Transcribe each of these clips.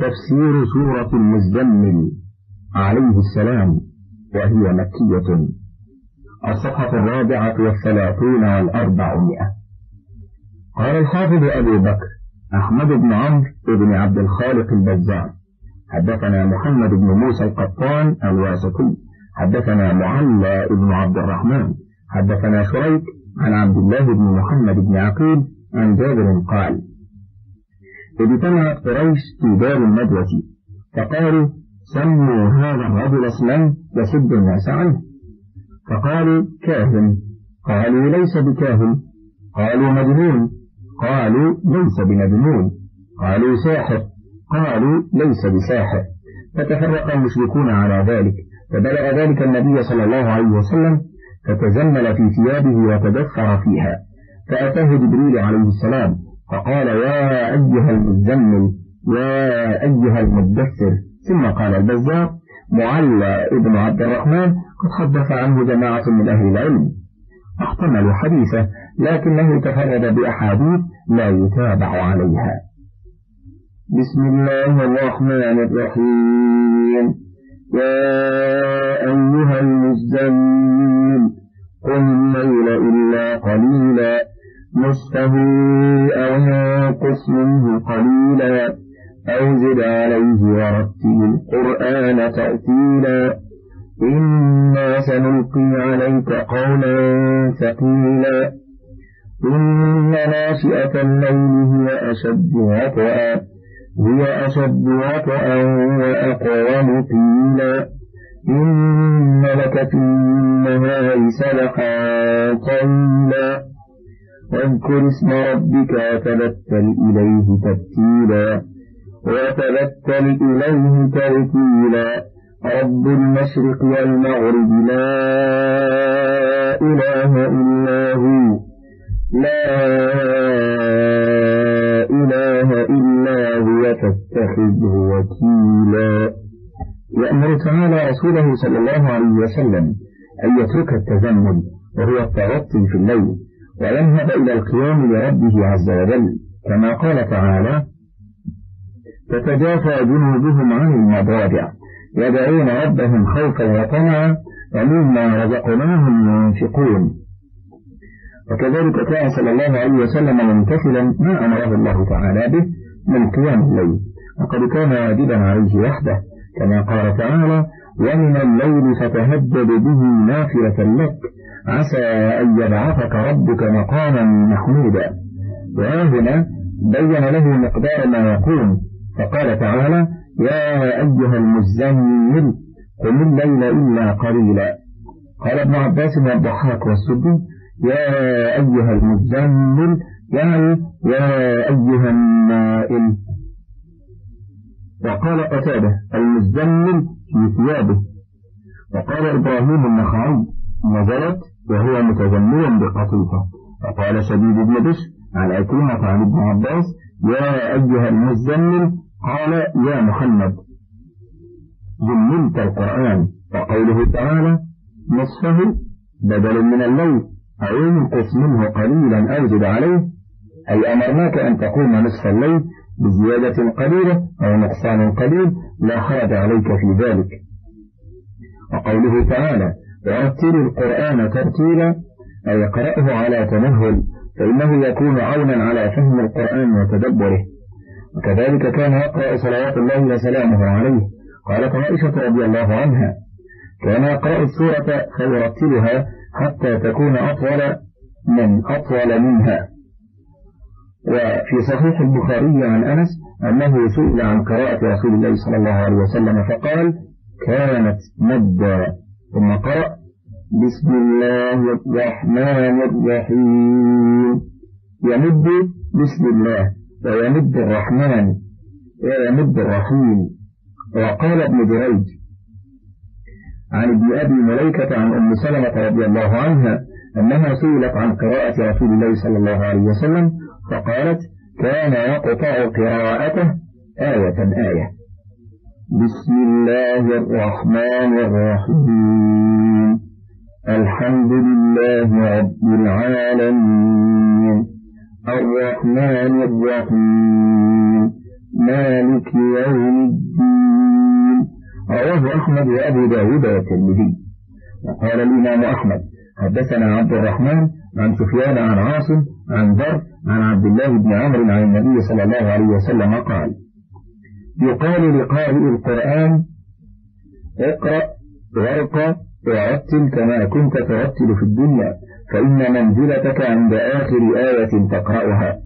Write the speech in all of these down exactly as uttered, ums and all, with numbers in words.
تفسير سورة المزمل عليه السلام، وهي مكية. الصفحة الرابعة والثلاثون والأربعمائة. قال الحافظ أبو بكر أحمد بن عمرو بن عبد الخالق البزار حدثنا محمد بن موسى القطان الواسطي حدثنا معلى بن عبد الرحمن حدثنا شريك عن عبد الله بن محمد بن عقيل عن جابر قال: اجتمعت قريش في دار الندوة فقالوا: سموا هذا الرجل اسما يسد الناس عنه. فقالوا: كاهن. قالوا: ليس بكاهن. قالوا: مجنون. قالوا: ليس بمجنون. قالوا: ساحر. قالوا: ليس بساحر. فتفرق المشركون على ذلك، فبلغ ذلك النبي صلى الله عليه وسلم فتزمل في ثيابه وتدثر فيها، فأتاه جبريل عليه السلام فقال: يا أيها المزمل، يا أيها المدثر. ثم قال البزار: معلى ابن عبد الرحمن قد حدث عنه جماعة من أهل العلم، احتملوا حديثه، لكنه تفرد بأحاديث لا يتابع عليها. بسم الله الرحمن الرحيم. يا أيها المزمل قم الليل إلا قليلا نصفه أو ينقص منه قليلا أو زد عليه ورتل القرآن ترتيلا إنا سنلقي عليك قولا ثقيلا إن ناشئة الليل هي أشد وطئا هي أشد وطئا وأقوم قيلا إن لك في النهار سبحا طويلا واذكر اسم ربك وتبتل إليه تبتيلا وتبتل إليه تبتيلا رب المشرق والمغرب لا إله إلا هو لا إله إلا هو فاتخذه وكيلا. يأمر تعالى رسوله صلى الله عليه وسلم أن يترك التزمل وهو التغطي في الليل وينهض إلى القيام لربه عز وجل، كما قال تعالى: تتجافى جنوبهم عن المضاجع يدعون ربهم خوفا وطمعا ومما رزقناهم ينفقون. وكذلك كان صلى الله عليه وسلم ممتثلا ما أمره الله تعالى به من قيام الليل، وقد كان واجبا عليه وحده، كما قال تعالى: ومن الليل فتهجد به نافلة لك عسى أن يبعثك ربك مقاما محمودا. وهنا بين له مقدار ما يقوم، فقال تعالى: يا أيها المزمل قم الليل إلا قليلا. قال ابن عباس والضحاك والسدي: يا أيها المزمل يعني يا أيها النائم. وقال قتادة: المزمل في ثيابه. وقال إبراهيم النخعي: نزلت وهو متزمل بقطيفة. وقال شديد بن بشر عن عكرمة عن ابن عباس: يا أيها المزمل، قال: يا محمد زملت القرآن. وقوله تعالى: نصفه بدل من الليل أو ينقص منه قليلا أو زد عليه، أي أمرناك أن تقوم نصف الليل بزيادة قليلة أو نقصان قليل، لا حرج عليك في ذلك. وقوله تعالى: ورتل القرآن ترتيلا، أي قرأه على تمهل، فإنه يكون عونا على فهم القرآن وتدبره. وكذلك كان يقرأ صلوات الله وسلامه عليه. قالت عائشة رضي الله عنها: كان يقرأ السورة فيرتلها حتى تكون أطول من أطول منها. وفي صحيح البخاري عن أنس أنه سئل عن قراءة رسول الله صلى الله عليه وسلم فقال: كانت مدا، ثم قرأ: بسم الله الرحمن الرحيم. يمد بسم الله ويمد الرحمن ويمد الرحيم. وقال ابن جريج عن ابن أبي مليكة عن أم سلمة رضي الله عنها أنها سئلت عن قراءة رسول الله صلى الله عليه وسلم فقالت: كان يقطع قراءته آية آية. بسم الله الرحمن الرحيم. الحمد لله رب العالمين الرحمن الرحيم مالك يوم الدين. رواه أحمد وأبو داود والترمذي. وقال الإمام أحمد حدثنا عبد الرحمن عن سفيان عن عاصم عن ذر عن عبد الله بن عمرو عن النبي صلى الله عليه وسلم قال: يقال لقارئ القرآن: اقرأ وارقى ورتل كما كنت ترتل في الدنيا، فإن منزلتك عند آخر آية تقرأها.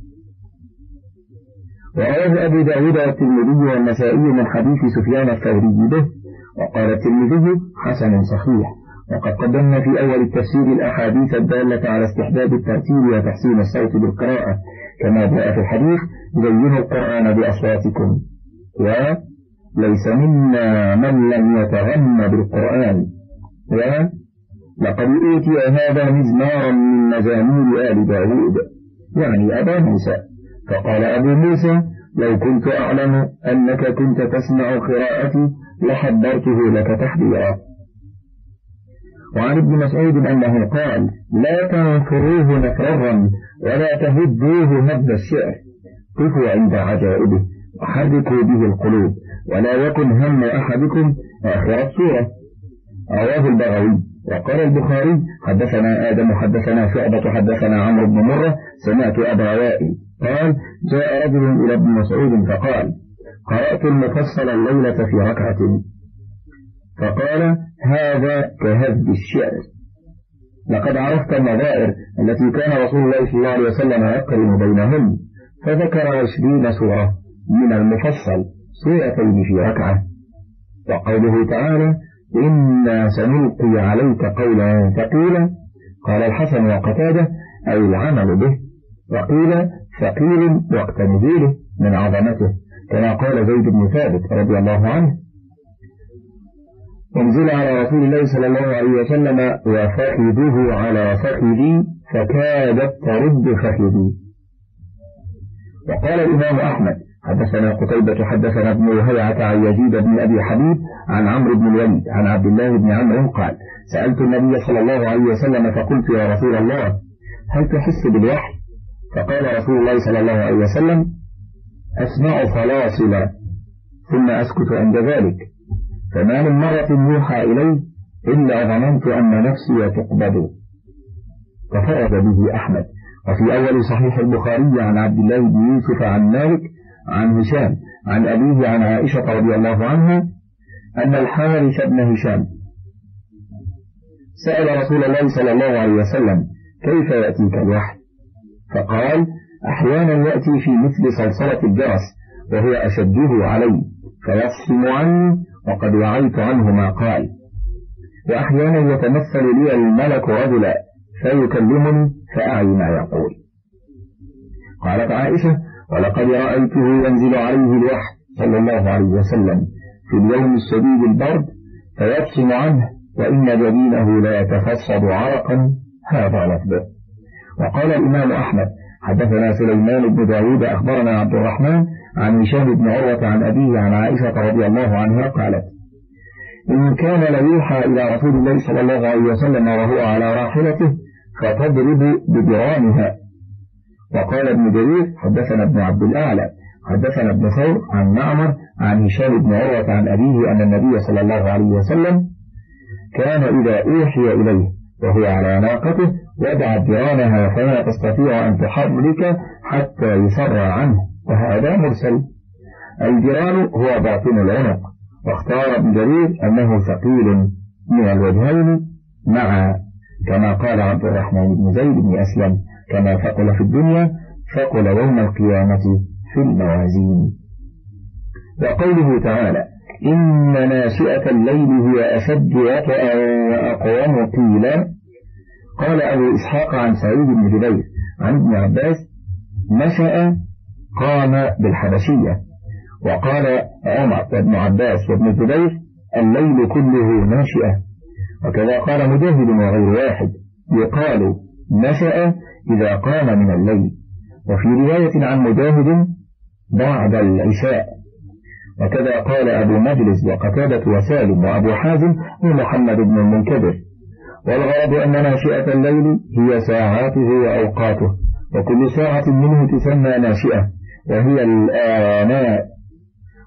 ورواه أبو داود والترمذي والنسائي من حديث سفيان الثوري به. وقال الترمذي: حسن صحيح. وقد قدمنا في أول التفسير الأحاديث الدالة على استحباب الترتيل وتحسين الصوت بالقراءة، كما جاء في الحديث: زينوا القرآن بأصواتكم، وليس منا من لم يتغن بالقرآن، ولقد أوتي هذا مزمارا من مزامير آل داود، يعني أبا موسى. فقال أبو موسى: لو كنت أعلم أنك كنت تسمع قراءتي لحضرته لك تحضيرا. وعن ابن مسعود أنه قال: لا تنفروه نفرا ولا تهدوه هد الشعر، قفوا عند عجائبه وحركوا به القلوب، ولا يكن هم أحدكم آخر السورة. رواه البغوي. وقال البخاري: حدثنا آدم حدثنا شعبة حدثنا عمرو بن مرة سمعت أبا وائل قال: جاء رجل إلى ابن مسعود فقال: قرأت المفصل الليلة في ركعة، فقال: هذا كهد الشعر. لقد عرفت النظائر التي كان رسول الله صلى الله عليه وسلم يقرن بينهم، فذكر عشرين سورة من المفصل، سورتين في ركعة. وقوله تعالى: إنا سنلقي عليك قولا ثقيلا، قال الحسن وقتاده: أي العمل به، وقيل ثقيل وقت نزوله من عظمته، كما قال زيد بن ثابت رضي الله عنه: انزل على رسول الله صلى الله عليه وسلم وفخذه على فخذي فكادت ترد فخذي. وقال الإمام أحمد حدثنا قتيبة حدثنا ابن وهيعة عن يزيد بن أبي حبيب عن عمرو بن الوليد عن عبد الله بن عمرو قال: سألت النبي صلى الله عليه وسلم فقلت: يا رسول الله، هل تحس بالوحي؟ فقال رسول الله صلى الله عليه وسلم: أسمع فلاصلا ثم أسكت عند ذلك، فما من مرة يوحى إلي إلا ظننت أن نفسي تقبض. ففرد به أحمد. وفي أول صحيح البخاري عن عبد الله بن يوسف عن مالك عن هشام عن أبيه عن عائشة رضي الله عنها أن الحارث بن هشام سأل رسول الله صلى الله عليه وسلم: كيف يأتيك الوحي؟ فقال: أحيانا يأتي في مثل صلصلة الجرس وهي أشده علي فيفصم عني وقد وعيت عنه ما قال، وأحيانا يتمثل لي الملك رجلا فيكلمني فأعي ما يقول. قالت عائشة: ولقد رأيته ينزل عليه الوحي صلى الله عليه وسلم في اليوم الشديد البرد فيفصم عنه وإن جبينه لا يتفصد عرقا. هذا لفظه. وقال الإمام أحمد حدثنا سليمان بن داود أخبرنا عبد الرحمن عن هشام بن عروة عن أبيه عن عائشة رضي الله عنها قالت: إن كان ليوحى إلى رسول الله صلى الله عليه وسلم وهو على راحلته فتضرب بدرانها. وقال ابن جرير حدثنا ابن عبد الأعلى حدثنا ابن ثور عن معمر عن هشام بن عروة عن أبيه أن النبي صلى الله عليه وسلم كان إذا أوحي إليه وهو على ناقته وضع درانها فلا تستطيع أن تحرك حتى يسرى عنه، وهذا مرسل. الجران هو باطن العنق. واختار ابن جرير أنه ثقيل من الوجهين معا، كما قال عبد الرحمن بن زيد بن أسلم: كما ثقل في الدنيا ثقل يوم القيامة في الموازين. وقوله تعالى: إن ناشئة الليل هي أشد وطئا وأقوم قيلا. قال أبو إسحاق عن سعيد بن جبير عن ابن عباس: نشأ قام بالحبشية. وقال عمر وابن عباس وابن الزبير: الليل كله ناشئة. وكذا قال مجاهد وغير واحد: يقال نشأ إذا قام من الليل. وفي رواية عن مجاهد: بعد العشاء. وكذا قال أبو مجلس وقتادة وسالم وأبو حازم ومحمد بن المنكدر. والغرض أن ناشئة الليل هي ساعاته وأوقاته، وكل ساعة منه تسمى ناشئة، وهي الآناء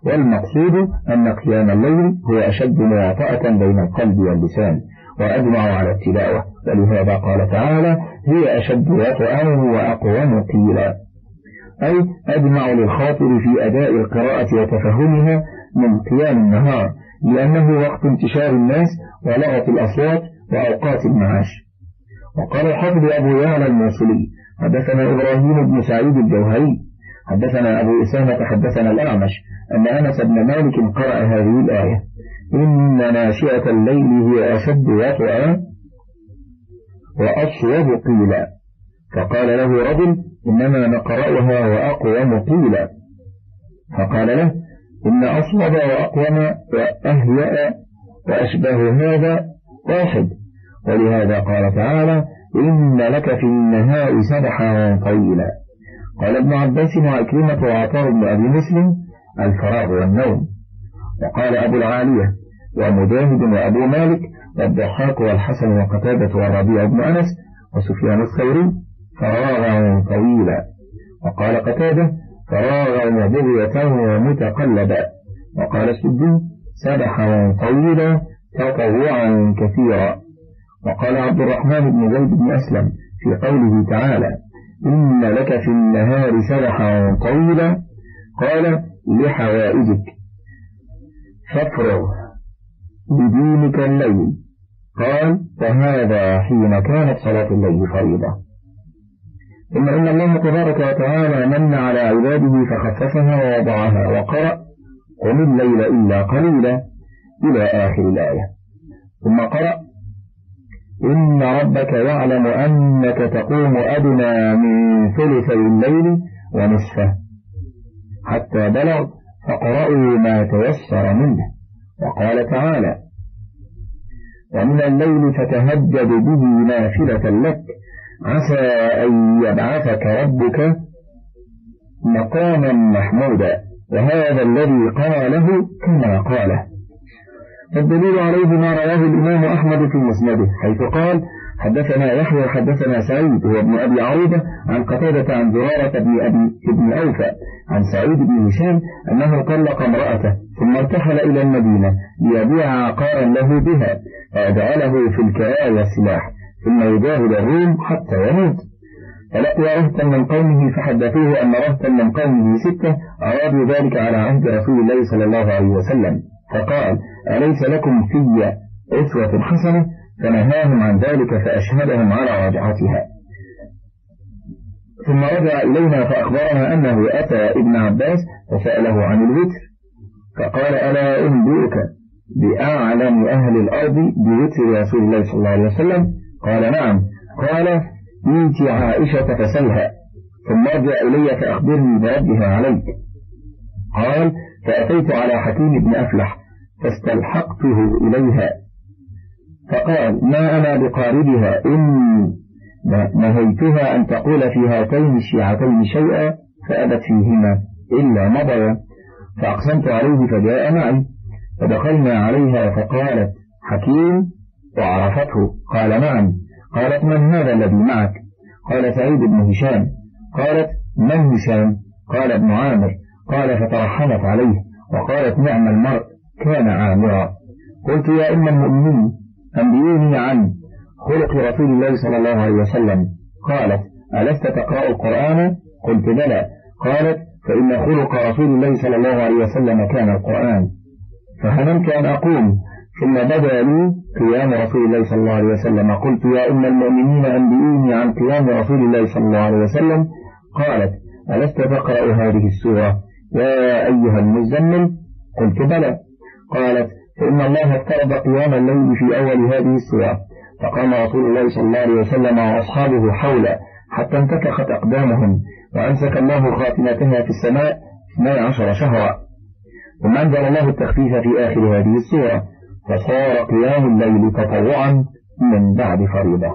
والمقصود أن قيام الليل هو أشد مواطأة بين القلب واللسان وأجمع على التلاوة، ولهذا قال تعالى هي أشد وطئا وأقوم قيلا، أي أجمع للخاطر في أداء القراءة وتفهمها من قيام النهار، لأنه وقت انتشار الناس ولغط الأصوات وأوقات المعاش. وقال الحافظ أبو يعلى الموصلي حدثنا إبراهيم بن سعيد الجوهري حدثنا أبو أسامة حدثنا الأعمش أن أنس بن مالك قرأ هذه الآية إن ناشئة الليل هي أشد وطئا وأصوب قيلا، فقال له رجل إنما نقرأها وأقوم قيلا، فقال له إن أصوب وأقوم وأهيأ وأشبه هذا واحد، ولهذا قال تعالى إن لك في النهار سبحا طويلا. قال ابن عباس وعكرمة وعطاء بن أبي مسلم الفراغ والنوم. وقال أبو العالية ومجاهد وأبو مالك والضحاك والحسن وقتادة والربيع بن أنس وسفيان الثوري فراغا طويلا. وقال قتادة فراغا وبغية ومتقلبا. وقال السدي سبحا طويلا تطوعا كثيرا. وقال عبد الرحمن بن زيد بن أسلم في قوله تعالى إن لك في النهار سبحا طويلا قال لحوائجك فافرغ بدينك الليل، قال وهذا حين كانت صلاة الليل فريضة. ثم إن الله تبارك وتعالى من على عباده فخففها ووضعها وقرأ قم الليل إلا قليلا إلى آخر الآية. ثم قرأ إن ربك يعلم أنك تقوم أدنى من ثلثي الليل ونصفه حتى بلغ فقرأوا ما تيسر منه. وقال تعالى ومن الليل فتهجد به نافلة لك عسى أن يبعثك ربك مقاما محمودا، وهذا الذي قاله كما قاله. الدليل عليه ما رواه الإمام أحمد في مسنده حيث قال حدثنا يحيى حدثنا سعيد هو ابن أبي عروبة عن قتادة عن زرارة بن أبي ابن أوفى عن سعيد بن هشام أنه طلق امرأته ثم ارتحل إلى المدينة ليبيع عقارا له بها فجعله في الكراية سلاح ثم يجاهد الروم حتى يموت. فلقي رهتا من قومه فحدثوه أن رهتا من قومه ستة أرادوا ذلك على عهد رسول الله صلى الله عليه وسلم، فقال أليس لكم في أسوة حسنة؟ فنهاهم عن ذلك فأشهدهم على رجعتها. ثم رجع إلينا فأخبرنا أنه أتى ابن عباس فسأله عن الوتر فقال ألا أنبئك بأعلم أهل الأرض بوتر رسول الله صلى الله عليه وسلم؟ قال نعم. قال إيت عائشة فسلها ثم ارجع إلي فأخبرني بردها عليك. قال فأتيت على حكيم بن أفلح فاستلحقته إليها فقال ما أنا بقاربها إن نهيتها أن تقول في هاتين الشيعتين شيئا فأبت فيهما إلا مضى، فأقسمت عليه فجاء معي فدخلنا عليها فقالت حكيم وعرفته؟ قال نعم. قالت من هذا الذي معك؟ قال سعيد بن هشام. قالت من هشام؟ قال ابن عامر. قال فترحمت عليه وقالت نعم المرء كان عامرا. قلت يا أم المؤمنين أنبئوني عن خلق رسول الله صلى الله عليه وسلم. قالت ألست تقرأ القرآن؟ قلت بلى. قالت فإن خلق رسول الله صلى الله عليه وسلم كان القرآن. فهممت أن أقوم ثم بدا لي قيام رسول الله صلى الله عليه وسلم. قلت يا أم المؤمنين أنبئوني عن قيام رسول الله صلى الله عليه وسلم. قالت ألست تقرأ هذه السورة يا أيها المزمل؟ قلت بلى. قالت فإن الله افترض قيام الليل في أول هذه السورة فقام رسول الله صلى الله عليه وسلم وأصحابه حوله حتى انتكخت أقدامهم وأمسك الله خاتمتها في السماء اثني عشر شهرا، ثم أنزل الله التخفيف في آخر هذه السورة فصار قيام الليل تطوعا من بعد فريضة.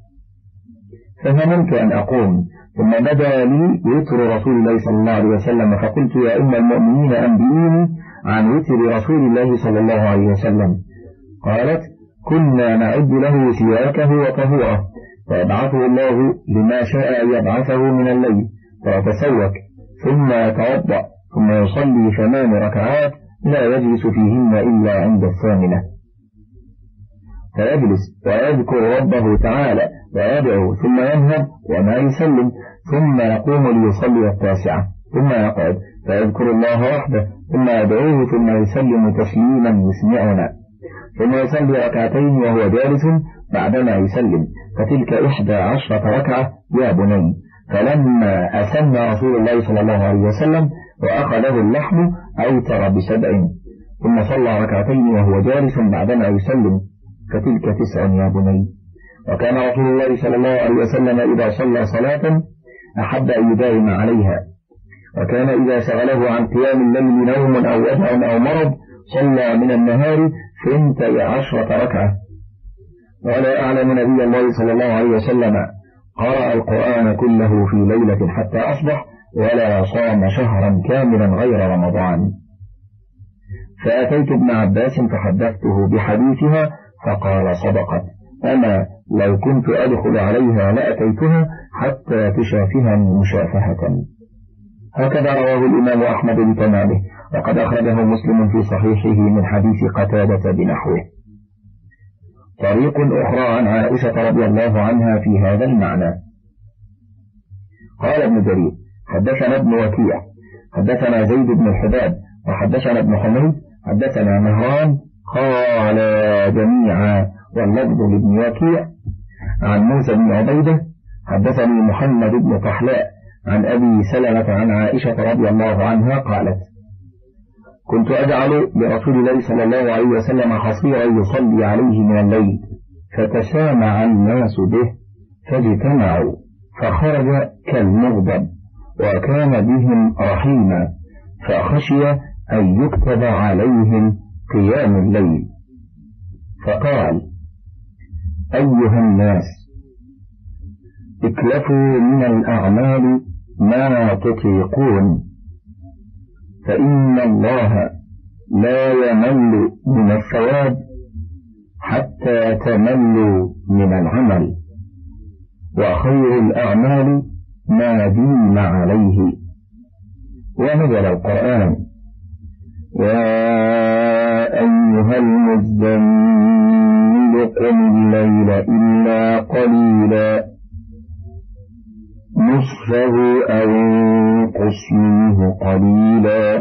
فهممت أن أقوم ثم بدا لي وتر رسول الله صلى الله عليه وسلم فقلت يا أم المؤمنين أنبئوني عن وتر رسول الله صلى الله عليه وسلم. قالت كنا نعد له سواكه وطهوره فيبعثه الله لما شاء يبعثه من الليل فيتسوك ثم يتوضأ ثم يصلي ثمان ركعات لا يجلس فيهن إلا عند الثامنة، فيجلس ويذكر ربه تعالى ويدعو ثم ينهض وما يسلم، ثم يقوم ليصلي التاسعة ثم يقعد فيذكر الله وحده ثم يدعوه ثم يسلم تسليما يسمعنا، ثم يصلي ركعتين وهو جالس بعدما يسلم، فتلك إحدى عشرة ركعة يا بني. فلما أسن رسول الله صلى الله عليه وسلم وأخذه اللحم أوتر بسبع، ثم صلى ركعتين وهو جالس بعدما يسلم، فتلك تسع يا بني. وكان رسول الله صلى الله عليه وسلم إذا صلى صلاة أحب أن يداوم عليها، وكان إذا شغله عن قيام الليل نوم أو وجع أو مرض صلى من النهار ثنتي عشرة ركعة. ولا أعلم نبي الله صلى الله عليه وسلم قرأ القرآن كله في ليلة حتى أصبح، ولا صام شهرا كاملا غير رمضان. فأتيت ابن عباس فحدثته بحديثها فقال صدقت، أما لو كنت أدخل عليها لأتيتها حتى تشافهني مشافهة. هكذا رواه الإمام أحمد بتمامه، وقد أخرجه مسلم في صحيحه من حديث قتادة بنحوه. طريق أخرى عن عائشة رضي الله عنها في هذا المعنى. قال ابن جرير حدثنا ابن وكيع حدثنا زيد بن الحباب وحدثنا ابن حميد حدثنا مهران قال جميعا واللفظ لابن وكيع عن موسى بن عبيدة حدثني محمد بن طحلاء عن أبي سلمة عن عائشة رضي الله عنها قالت كنت أجعل لرسول الله صلى الله عليه وسلم حصيرا يصلي عليه من الليل، فتسامع الناس به فاجتمعوا، فخرج كالمغضب وكان بهم رحيما، فخشي أن يكتب عليهم قيام الليل، فقال أيها الناس اكلفوا من الأعمال ما تطيقون، فإن الله لا يمل من الثواب حتى تملوا من العمل، وخير الأعمال ما ديم عليه. ونزل القرآن يا أيها المزمل قم الليل إلا قليلا نصفه أو انقص منه قليلا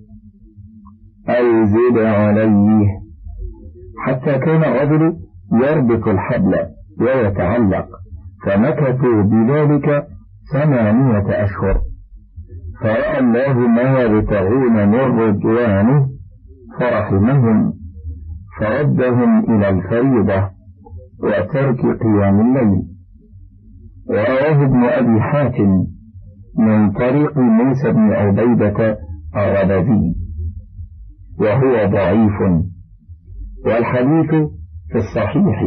أو زد عليه، حتى كان الرجل يربط الحبل ويتعلق، فمكثوا بذلك ثمانية أشهر، فرأى الله ما يبتغون من رضوانه فرحمهم فردهم إلى الفريضة وترك قيام الليل. ورواه ابن أبي حاتم من طريق موسى بن عبيدة الربذي وهو ضعيف، والحديث في الصحيح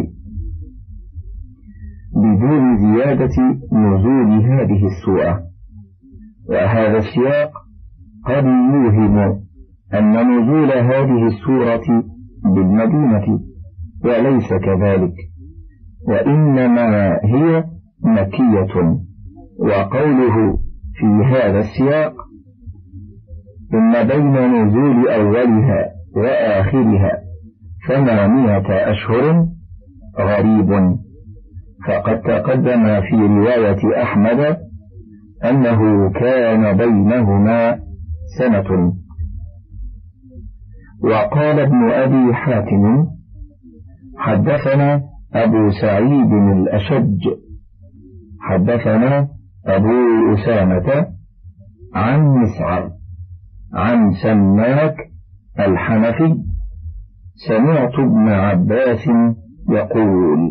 بدون زيادة نزول هذه السورة. وهذا السياق قد يوهم أن نزول هذه السورة بالمدينة، وليس كذلك، وإنما هي مكية. وقوله في هذا السياق إن بين نزول أولها وآخرها ثمانية أشهر غريب، فقد تقدم في رواية أحمد أنه كان بينهما سنة. وقال ابن أبي حاتم حدثنا أبو سعيد الأشج حدثنا أبو أسامة عن مسعر عن سماك الحنفي سمعت ابن عباس يقول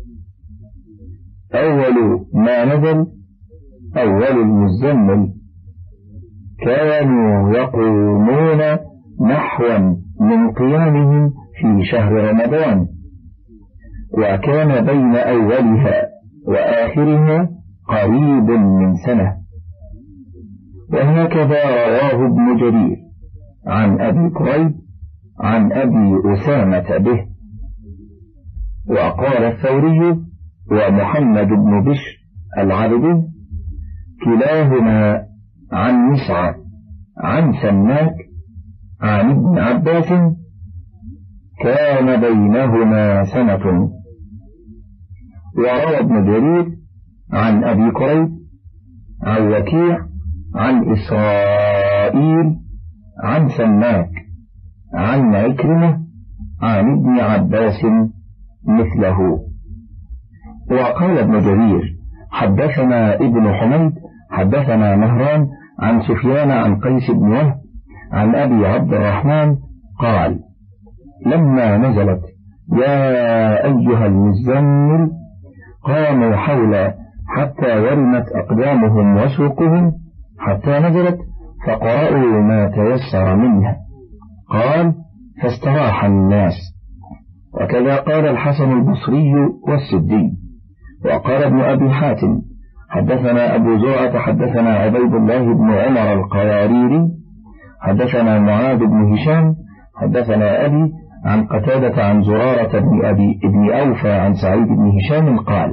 أول ما نزل أول المزمل كانوا يقومون نحوا من قيامهم في شهر رمضان، وكان بين أولها وآخرها قريب من سنة. وهكذا رواه ابن جرير عن أبي كريب عن أبي أسامة به. وقال الثوري ومحمد بن بشر العبدي كلاهما عن مسعر عن سماك عن ابن عباس كان بينهما سنة. وروى ابن جرير عن أبي كريب عن وكيع عن إسرائيل عن سماك عن عكرمة عن ابن عباس مثله. وقال ابن جرير حدثنا ابن حميد حدثنا مهران عن سفيان عن قيس بن وهب عن أبي عبد الرحمن قال لما نزلت يا أيها المزمل قاموا حولا حتى ورمت أقدامهم وسوقهم حتى نزلت فقرأوا ما تيسر منها. قال فاستراح الناس. وكذا قال الحسن البصري والسدي. وقال ابن أبي حاتم حدثنا أبو زرعة حدثنا عبيد الله بن عمر القواريري حدثنا معاذ بن هشام حدثنا أبي عن قتادة عن زرارة بن أبي ابن أوفى عن سعيد بن هشام قال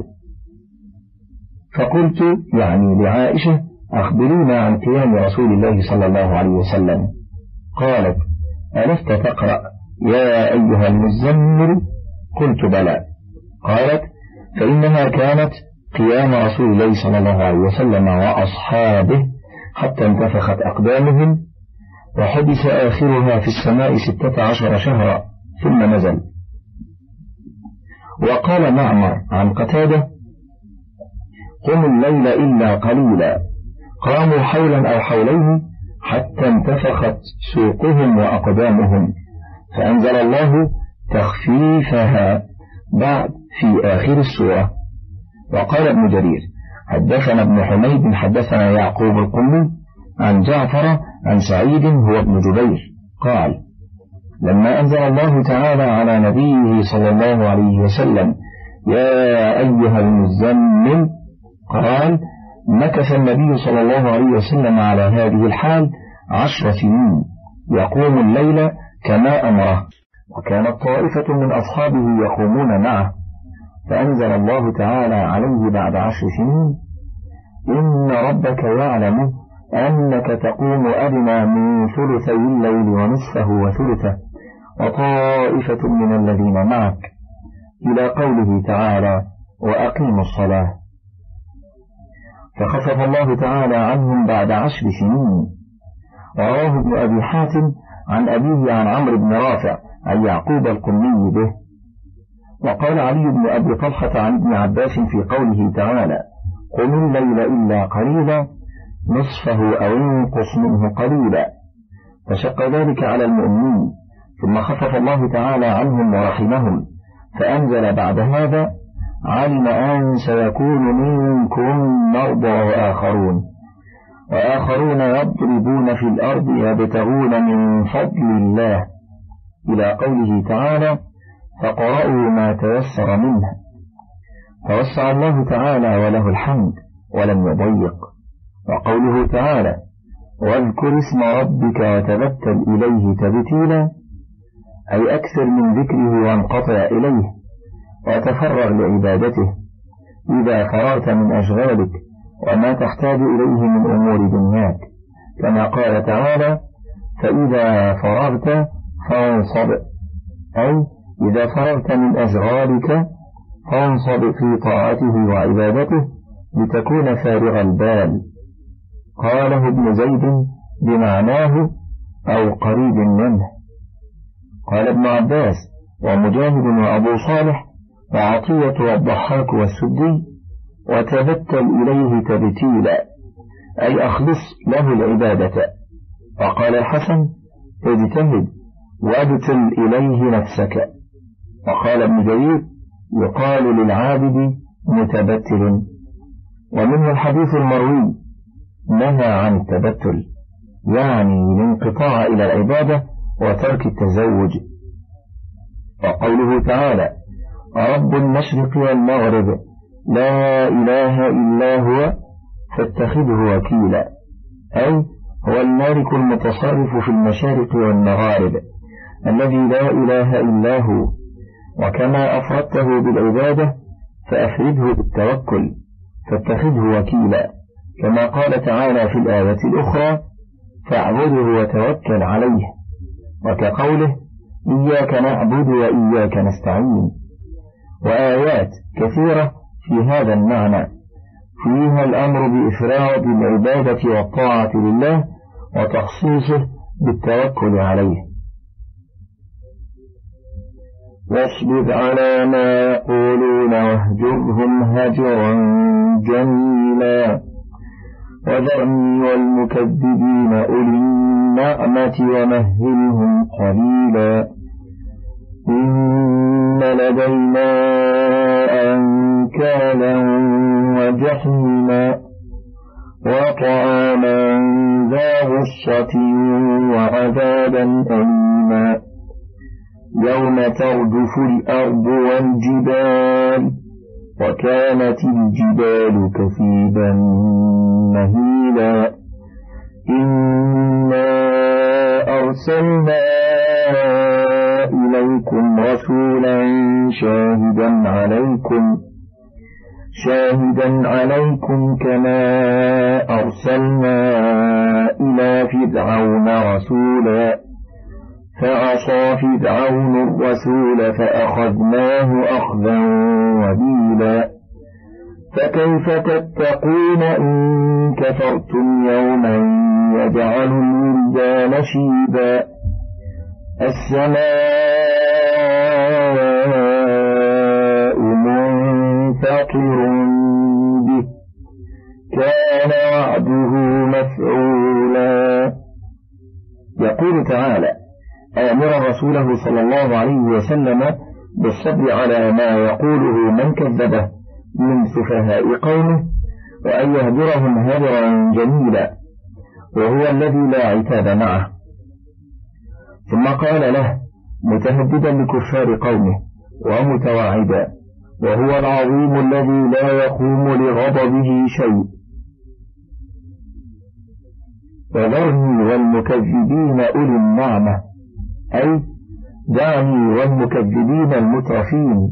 فقلت يعني لعائشة أخبرينا عن قيام رسول الله صلى الله عليه وسلم. قالت ألست تقرأ يا أيها المزمل؟ قلت بلى. قالت فإنها كانت قيام رسول الله صلى الله عليه وسلم وأصحابه حتى انتفخت أقدامهم وحبس آخرها في السماء ستة عشر شهرا ثم نزل. وقال معمر عن قتادة قم الليل إلا قليلا قاموا حولا أو حولين حتى انتفخت سوقهم وأقدامهم فأنزل الله تخفيفها بعد في آخر السورة. وقال ابن جرير حدثنا ابن حميد حدثنا يعقوب القمي عن جعفر عن سعيد هو ابن جبير قال لما أنزل الله تعالى على نبيه صلى الله عليه وسلم يا أيها المزمل قال مكث النبي صلى الله عليه وسلم على هذه الحال عشر سنين يقوم الليل كما أمره وكانت طائفة من أصحابه يقومون معه فأنزل الله تعالى عليه بعد عشر سنين إن ربك يعلم أنك تقوم أدنى من ثلثي الليل ونصفه وثلثه وطائفة من الذين معك إلى قوله تعالى وأقيموا الصلاة. فخفف الله تعالى عنهم بعد عشر سنين. رواه ابن أبي حاتم عن أبيه عن عمرو بن رافع عن يعقوب القمي به. وقال علي بن أبي طلحة عن ابن عباس في قوله تعالى قم الليل إلا قليلا نصفه أو انقص منه قليلا فشق ذلك على المؤمنين ثم خفف الله تعالى عنهم ورحمهم فأنزل بعد هذا علم أن سيكون منكم مرضى وآخرون وآخرون يضربون في الأرض يبتغون من فضل الله إلى قوله تعالى فقرأوا ما تيسر منه. فوسع الله تعالى وله الحمد ولم يضيق. وقوله تعالى واذكر اسم ربك وتبتل إليه تبتيلا أي أكثر من ذكره وانقطع إليه وتفرغ لعبادته إذا فرغت من أشغالك وما تحتاج إليه من أمور دنياك كما قال تعالى فإذا فرغت فانصب أي إذا فرغت من أشغالك فانصب في طاعته وعبادته لتكون فارغ البال. قاله ابن زيد بمعناه أو قريب منه. قال ابن عباس ومجاهد وأبو صالح وعطية والضحاك والسدي وتبتل إليه تبتيلا أي أخلص له العبادة. وقال الحسن اجتهد وابتل إليه نفسك. وقال ابن جرير يقال للعابد متبتل. ومنه الحديث المروي نهى عن التبتل يعني الانقطاع إلى العبادة وترك التزوج. وقوله تعالى رب المشرق والمغرب لا إله إلا هو فاتخذه وكيلا أي هو المالك المتصرف في المشارق والمغارب الذي لا إله إلا هو. وكما أفردته بالعبادة فأفرده بالتوكل فاتخذه وكيلا كما قال تعالى في الآية الأخرى فاعبده وتوكل عليه، وكقوله إياك نعبد وإياك نستعين. وآيات كثيرة في هذا المعنى فيها الأمر بإفراد العبادة والطاعة لله وتخصيصه بالتوكل عليه. واصبر على ما يقولون واهجرهم هجرا جميلا وذرني والمكذبين أولي النعمة ومهلهم قليلا إن لدينا أنكالا وجحيما وطعاما ذا غصة وعذابا أليما يوم ترجف الأرض والجبال وكانت الجبال كثيبا مهيلا إنا أرسلنا إليكم رسولا شاهدا عليكم شاهدا عليكم كما أرسلنا إلى فرعون رسولا فعصى فرعون الرسول فأخذناه أخذا وبيلا فكيف تتقون إن كفرتم يوما يجعل الولدان شيبا السماء منفطر به كان وعده مفعولا. يقول تعالى آمر رسوله صلى الله عليه وسلم بالصبر على ما يقوله من كذبه من سفهاء قومه وأن يهجرهم هجرا جميلا وهو الذي لا عتاب معه. ثم قال له متهددا لكفار قومه ومتواعدا وهو العظيم الذي لا يقوم لغضبه شيء وذرني والمكذبين أولي النعمة أي دعني والمكذبين المترفين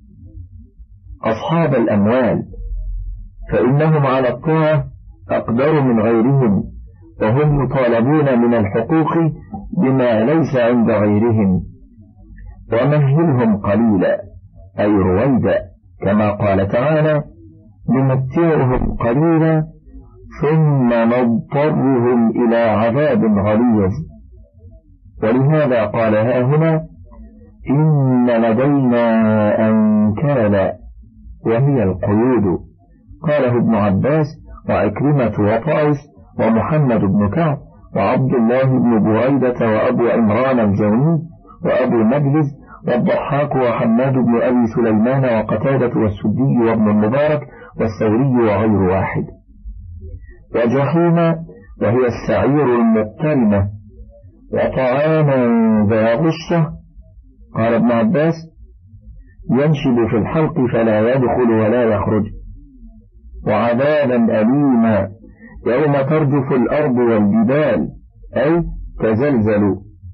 أصحاب الأموال فإنهم على الطاعة أقدر من غيرهم وهم يطالبون من الحقوق بما ليس عند غيرهم ومهلهم قليلا أي رويدا كما قال تعالى نمتعهم قليلا ثم نضطرهم إلى عذاب غليظ. ولهذا قال ها هنا إن لدينا أنكالا وهي القيود. قاله ابن عباس وعكرمة وطائس ومحمد بن كعب وعبد الله بن بريدة وأبو عمران الجوني وأبو مجلس والضحاك وحماد بن أبي سليمان وقتادة والسدي وابن المبارك والثوري وغير واحد. وجحيما وهي السعير المقترنة وطعاما ذا غصة. قال ابن عباس ينشب في الحلق فلا يدخل ولا يخرج. وعذابا أليما يوم ترجف الأرض والجبال أي تزلزل.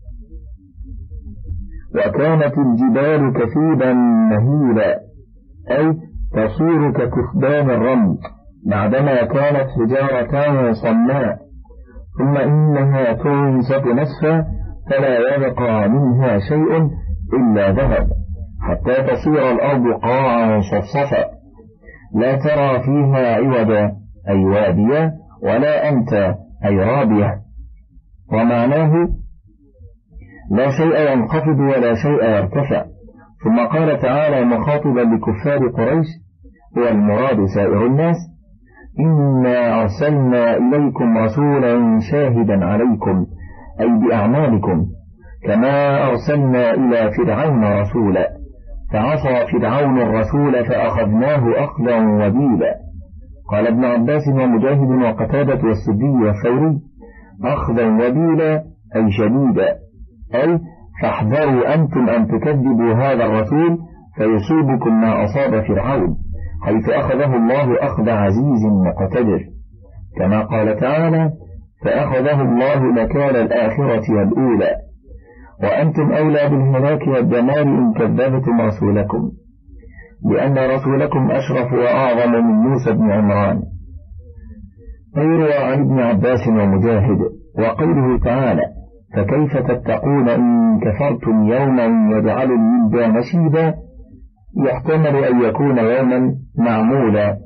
وكانت الجبال كثيبا مهيلا أي تصير ككثبان الرمل بعدما كانت حجارة صماء ثم إنها تنسف نسفا فلا يبقى منها شيء إلا ذهب حتى تصير الأرض قاعا صفصفا لا ترى فيها عوجا أي واديا ولا أنت أي رابية. ومعناه لا شيء ينخفض ولا شيء يرتفع. ثم قال تعالى مخاطبا لكفار قريش والمراد سائر الناس إنا أرسلنا إليكم رسولا شاهدا عليكم أي بأعمالكم كما أرسلنا إلى فرعون رسولا فعصى فرعون الرسول فأخذناه أخذا وبيلا. قال ابن عباس ومجاهد وقتادة والسدي والثوري أخذا وبيلا أي شديدا أي فاحذروا أنتم أن تكذبوا هذا الرسول فيصيبكم ما أصاب فرعون حيث أخذه الله أخذ عزيز مقتدر كما قال تعالى فأخذه الله نكال الآخرة والأولى وأنتم أولى بالهلاك والدمار إن كذبتم رسولكم لأن رسولكم أشرف وأعظم من موسى بن عمران. ويروى عن ابن عباس ومجاهد وقوله تعالى فكيف تتقون إن كفرتم يوما يجعل الولدان شيبا يحتمل أن يكون يوما معمولا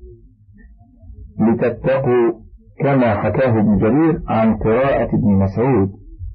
لتتقوا كما حكاه ابن جرير عن قراءة ابن مسعود.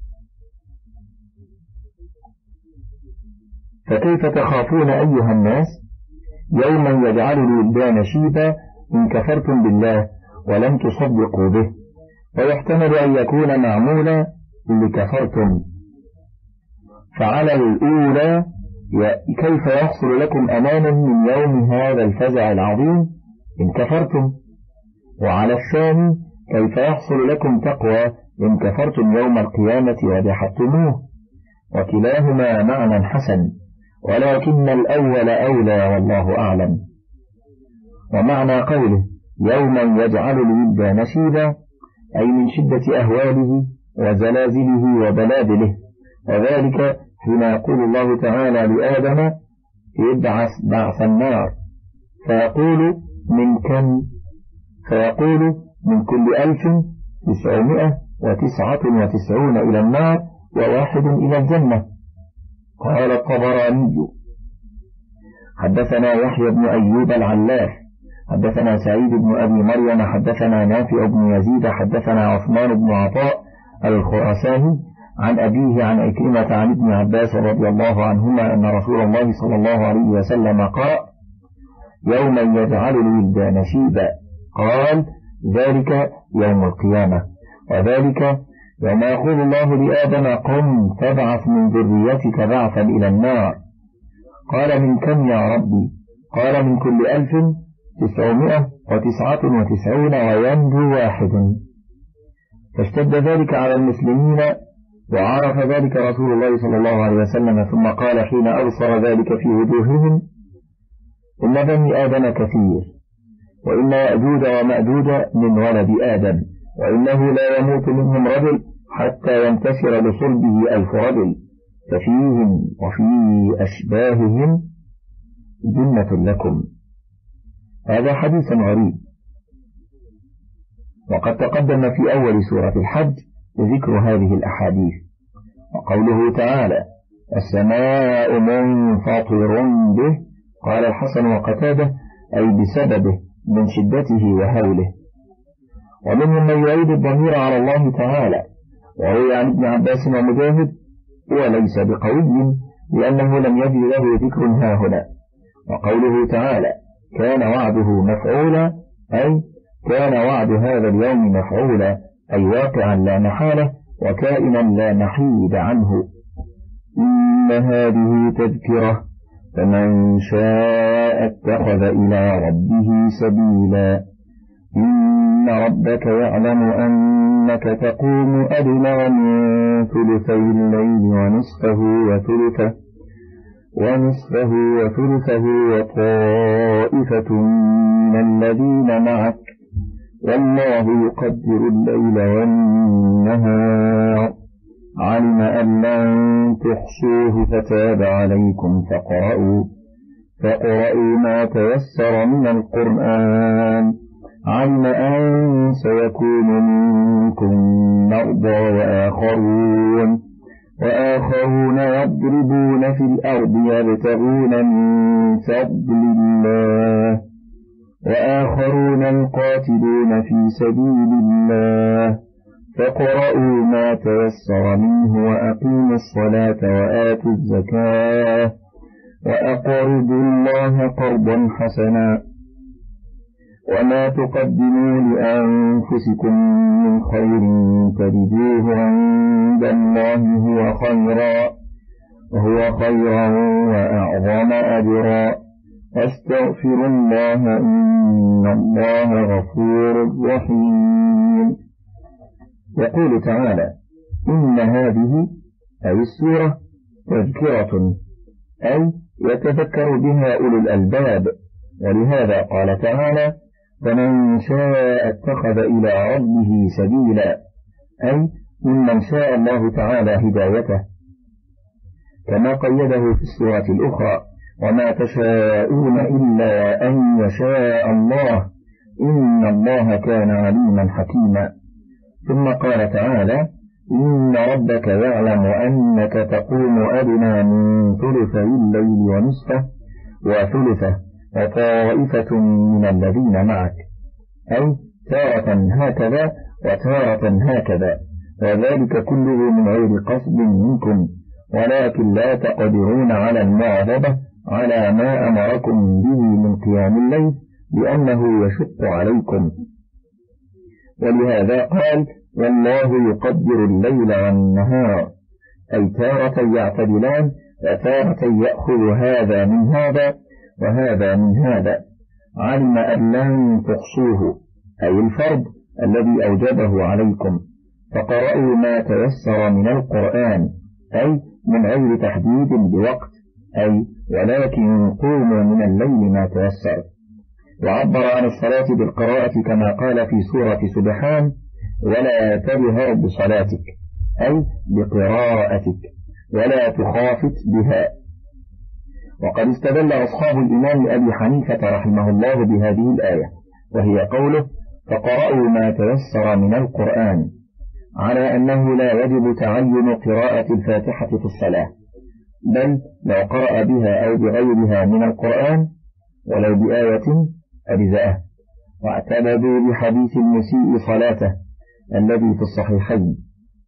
فكيف تخافون أيها الناس يوما يجعل الولدان شيبا إن كفرتم بالله ولم تصدقوا به، ويحتمل أن يكون معمولا لكفرتم. فعلى الأولى كيف يحصل لكم أمان من يوم هذا الفزع العظيم إن كفرتم، وعلى الثاني كيف يحصل لكم تقوى إن كفرتم يوم القيامة وجحدتموه، وكلاهما معنى حسن، ولكن الأول أولى والله أعلم. ومعنى قوله يوما يجعل الولدان شيبا أي من شدة أهواله وزلازله وبلادله، وذلك حين يقول الله تعالى لآدم ابعث بعث النار فيقول من كم، فيقول من كل ألف تسعمائة وتسعة وتسعون إلى النار وواحد إلى الجنة. قال الطبراني حدثنا يحيى بن أيوب العلاف حدثنا سعيد بن أبي مريم حدثنا نافع بن يزيد حدثنا عثمان بن عطاء الخراساني عن أبيه عن عكرمة عن ابن عباس رضي الله عنهما أن رسول الله صلى الله عليه وسلم قال يوما يجعل الولدان شيبا، قال ذلك يوم القيامة، وذلك يوم يقول الله لآدم قم فابعث من ذريتك بعثا إلى النار. قال من كم يا ربي؟ قال من كل ألف تسعمائة وتسعة وتسعون وينجو واحد. فاشتد ذلك على المسلمين وعرف ذلك رسول الله صلى الله عليه وسلم، ثم قال حين أبصر ذلك في وجوههم إن بني آدم كثير، وإن يأجوج ومأجوج من ولد آدم، وإنه لا يموت منهم رجل حتى ينتشر لصلبه ألف رجل، ففيهم وفي أشباههم جنة لكم. هذا حديث غريب، وقد تقدم في أول سورة الحج ذكر هذه الأحاديث. وقوله تعالى السماء منفطر به، قال الحسن وقتاده أي بسببه من شدته وهوله. ومنهم من يعيد الضمير على الله تعالى، وروي عن ابن عباس ومجاهد وليس بقوي لأنه لم يجد له ذكر هاهنا. وقوله تعالى كان وعده مفعولا أي كان وعد هذا اليوم مفعولا أي واقعا لا محالة وكائنا لا محيد عنه. إن هذه تذكرة فمن شاء اتخذ إلى ربه سبيلا. إن ربك يعلم أنك تقوم أدنى من ثلثي الليل ونصفه وثلثه ونصفه وثلثه وطائفة من الذين معك والله يقدر الليل والنهار علم أن لن تحصوه فتاب عليكم فاقرؤوا فاقرؤوا ما تيسر من القرآن علم أن سيكون منكم مرضى وآخرون وآخرون يضربون في الأرض يبتغون من فضل الله وآخرون يقاتلون في سبيل الله فاقرؤوا ما تيسر منه وأقيموا الصلاة وآتوا الزكاة وأقرضوا الله قرضا حسنا وما تقدموا لأنفسكم من خير تجدوه عند الله هو خيرا وهو خيرا وأعظم أجرا واستغفروا الله إن الله غفور رحيم. يقول تعالى إن هذه أي السورة تذكرة أي يتذكر بها أولو الألباب، ولهذا قال تعالى فمن شاء اتخذ إلى ربه سبيلا أي ممن شاء الله تعالى هدايته، كما قيده في السورة الأخرى وما تشاءون إلا أن يشاء الله إن الله كان عليما حكيما. ثم قال تعالى: إن ربك يعلم أنك تقوم أدنى من ثلثي الليل ونصفه وثلثه وطائفة من الذين معك، أي تارة هكذا وتارة هكذا، وذلك كله من غير قصد منكم، ولكن لا تقدرون على المواظبة على ما أمركم به من قيام الليل لأنه يشق عليكم. ولهذا قال: والله يقدر الليل والنهار، أي تارة يعتدلان وتارة يأخذ هذا من هذا وهذا من هذا. علم أن لن تحصوه، أي الفرض الذي أوجبه عليكم، فقرأوا ما تيسر من القرآن، أي من غير تحديد بوقت، أي ولكن قوموا من الليل ما تيسر. وعبر عن الصلاة بالقراءة كما قال في سورة سبحان: ولا تجهر بصلاتك، أي بقراءتك، ولا تخافت بها. وقد استدل أصحاب الإمام أبي حنيفة رحمه الله بهذه الآية، وهي قوله: فقرأوا ما تيسر من القرآن، على أنه لا يجب تعين قراءة الفاتحة في الصلاة، بل لو قرأ بها أو بغيرها من القرآن ولو بآية أجزأه. واعتمدوا بحديث المسيء صلاته الذي في الصحيحين: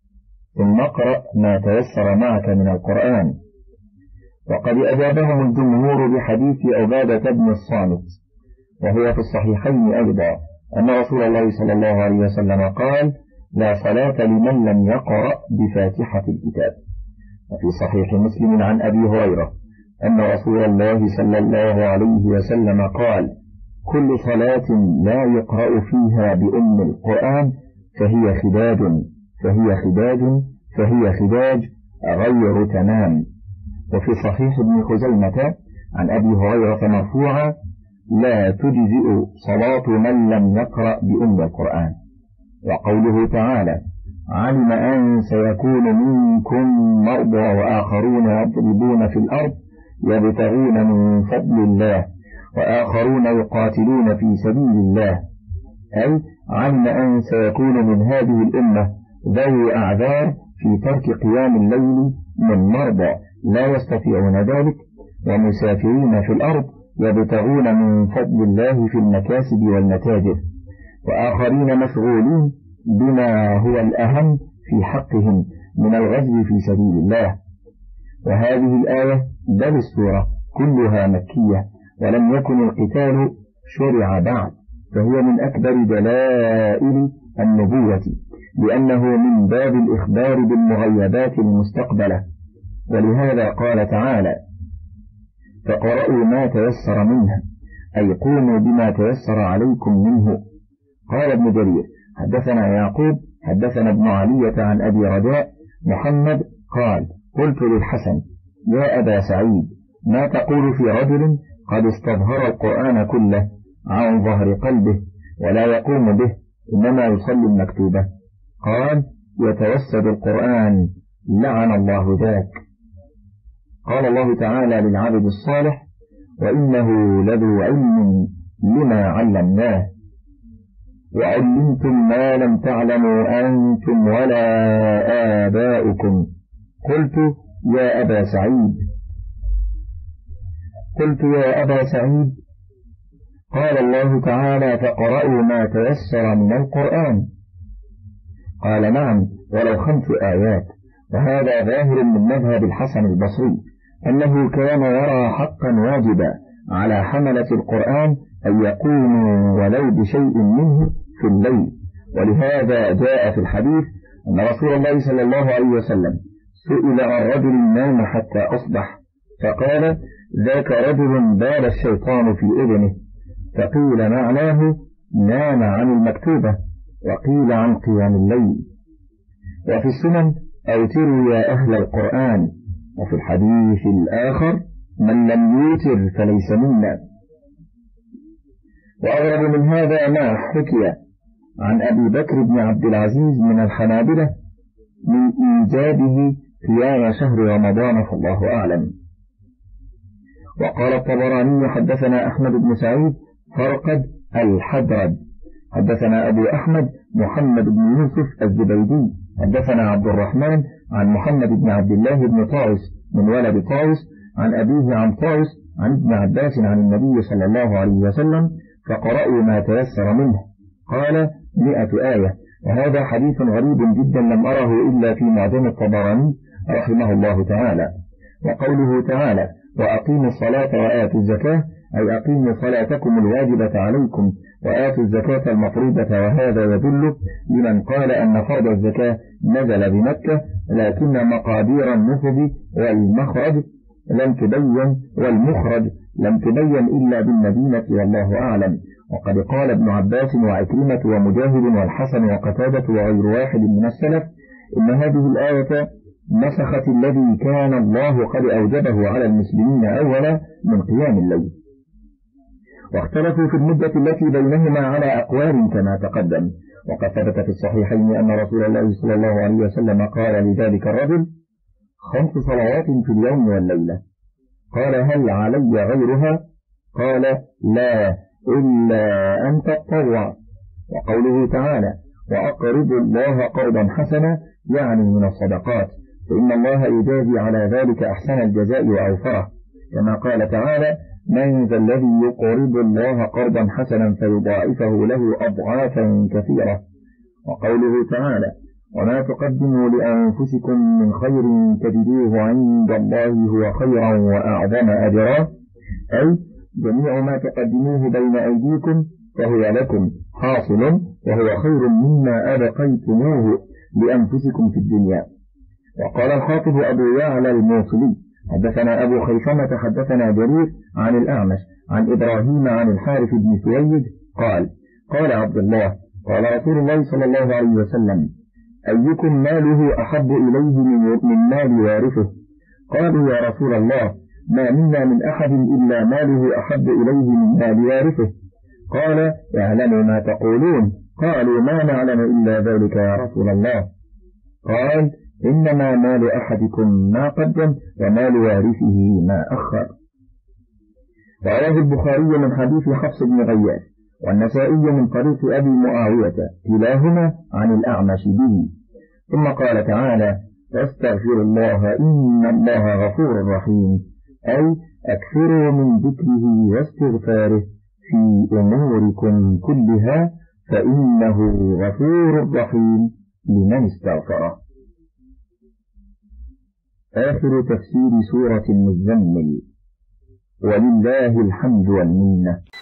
ثم اقرأ ما تيسر معك من القرآن. وقد أجابهم الجمهور بحديث عبادة بن الصامت، وهو في الصحيحين أيضا، أن رسول الله صلى الله عليه وسلم قال: لا صلاة لمن لم يقرأ بفاتحة الكتاب. وفي صحيح مسلم عن أبي هريرة أن رسول الله صلى الله عليه وسلم قال: كل صلاة لا يقرأ فيها بأم القرآن فهي خداج فهي خداج فهي خداج غير تمام. وفي صحيح ابن خزيمة عن أبي هريرة مرفوعا: لا تجزئ صلاة من لم يقرأ بأم القرآن. وقوله تعالى: علم أن سيكون منكم مرضى وآخرون يضربون في الأرض يبتغون من فضل الله وآخرون يقاتلون في سبيل الله، أي علم أن سيكون من هذه الأمة ذوي أعذار في ترك قيام الليل من مرضى لا يستطيعون ذلك، ومسافرين في الأرض يبتغون من فضل الله في المكاسب والمتاجر، وآخرين مشغولين بما هو الأهم في حقهم من الغزو في سبيل الله. وهذه الآية بل السورة كلها مكية، ولم يكن القتال شرع بعد، فهي من أكبر دلائل النبوة، لأنه من باب الإخبار بالمغيبات المستقبلة. ولهذا قال تعالى: فقرأوا ما تيسر منها، أي قوموا بما تيسر عليكم منه. قال ابن جرير: حدثنا يعقوب حدثنا ابن علية عن أبي رجاء محمد قال: قلت للحسن: يا أبا سعيد، ما تقول في رجل قد استظهر القرآن كله عن ظهر قلبه ولا يقوم به، إنما يصلي المكتوبة؟ قال: يتوسد القرآن، لعن الله ذاك. قال الله تعالى للعبد الصالح: وإنه لذو علم لما علمناه، وعلمتم ما لم تعلموا أنتم ولا آباؤكم. قلت يا أبا سعيد قلت يا أبا سعيد قال الله تعالى: فقرأوا ما تيسر من القرآن. قال: نعم، ولو خمس آيات. وهذا ظاهر من مذهب الحسن البصري، أنه كان يرى حقا واجبا على حملة القرآن أن يقوموا ولو بشيء منه في الليل. ولهذا جاء في الحديث أن رسول الله صلى الله عليه وسلم سئل عن رجل نام حتى أصبح، فقال: ذاك رجل بال الشيطان في أذنه، فقيل معناه نام عن المكتوبة، وقيل عن قيام الليل. وفي السنن: أوتروا يا أهل القرآن. وفي الحديث الآخر: من لم يوتر فليس منا. وأغرب من هذا ما حكي عن أبي بكر بن عبد العزيز من الحنابلة من إيجابه قيام شهر رمضان، فالله أعلم. وقال الطبراني: حدثنا أحمد بن سعيد فرقد الحدرد حدثنا أبو أحمد محمد بن يوسف الزبيدي حدثنا عبد الرحمن عن محمد بن عبد الله بن طاوس من ولد طاوس عن أبيه عن طاوس عن ابن عباس عن النبي صلى الله عليه وسلم فقرأوا ما تيسر منه. قال مئة آية. وهذا حديث غريب جدا لم أره إلا في معجم الطبراني رحمه الله تعالى. وقوله تعالى وأقيموا الصلاة وآتوا الزكاة أي أقيموا صلاتكم الواجبة عليكم وآتوا الزكاة المفروضة. وهذا يدل لمن قال أن فرض الزكاة نزل بمكة لكن مقادير النفذ والمخرج لم تبين والمخرج لم تبين إلا بالمدينة والله أعلم. وقد قال ابن عباس وعكرمة ومجاهد والحسن وقتادة وغير واحد من السلف إن هذه الآية نسخت الذي كان الله قد أوجبه على المسلمين أولا من قيام الليل. واختلفوا في المدة التي بينهما على أقوال كما تقدم. وقد ثبت في الصحيحين أن رسول الله صلى الله عليه وسلم قال لذلك الرجل خمس صلوات في اليوم والليلة. قال هل علي غيرها؟ قال لا إلا أن تتطوع. وقوله تعالى وأقرضوا الله قرضا حسنا يعني من الصدقات فإن الله يجازي على ذلك أحسن الجزاء وأوفره كما قال تعالى من ذا الذي يقرض الله قرضا حسنا فيضاعفه له أضعافا كثيرة. وقوله تعالى وما تقدموا لأنفسكم من خير تجدوه عند الله هو خيرا وأعظم أجرا أي جميع ما تقدموه بين أيديكم فهو لكم حاصل وهو خير مما أبقيتموه لأنفسكم في الدنيا. وقال الحافظ أبو يعلى الموصلي حدثنا أبو خيثمة حدثنا جرير عن الأعمش عن إبراهيم عن الحارث بن سويد قال قال عبد الله قال رسول الله صلى الله عليه وسلم أيكم ماله أحب إليه من مال وارثه؟ قالوا يا رسول الله ما منا من أحد إلا ماله أحب إليه من مال وارثه. قال اعلموا ما تقولون. قالوا ما نعلم إلا ذلك يا رسول الله. قال إنما مال أحدكم ما قدم ومال وارثه ما أخر. ورواه البخاري من حديث حفص بن غياث والنسائي من طريق أبي معاوية كلاهما عن الأعمش به. ثم قال تعالى فاستغفروا الله إن الله غفور رحيم أي أكثروا من ذكره واستغفاره في أموركم كلها فإنه غفور رحيم لمن استغفره. آخر تفسير سورة المزمل ولله الحمد والمنة.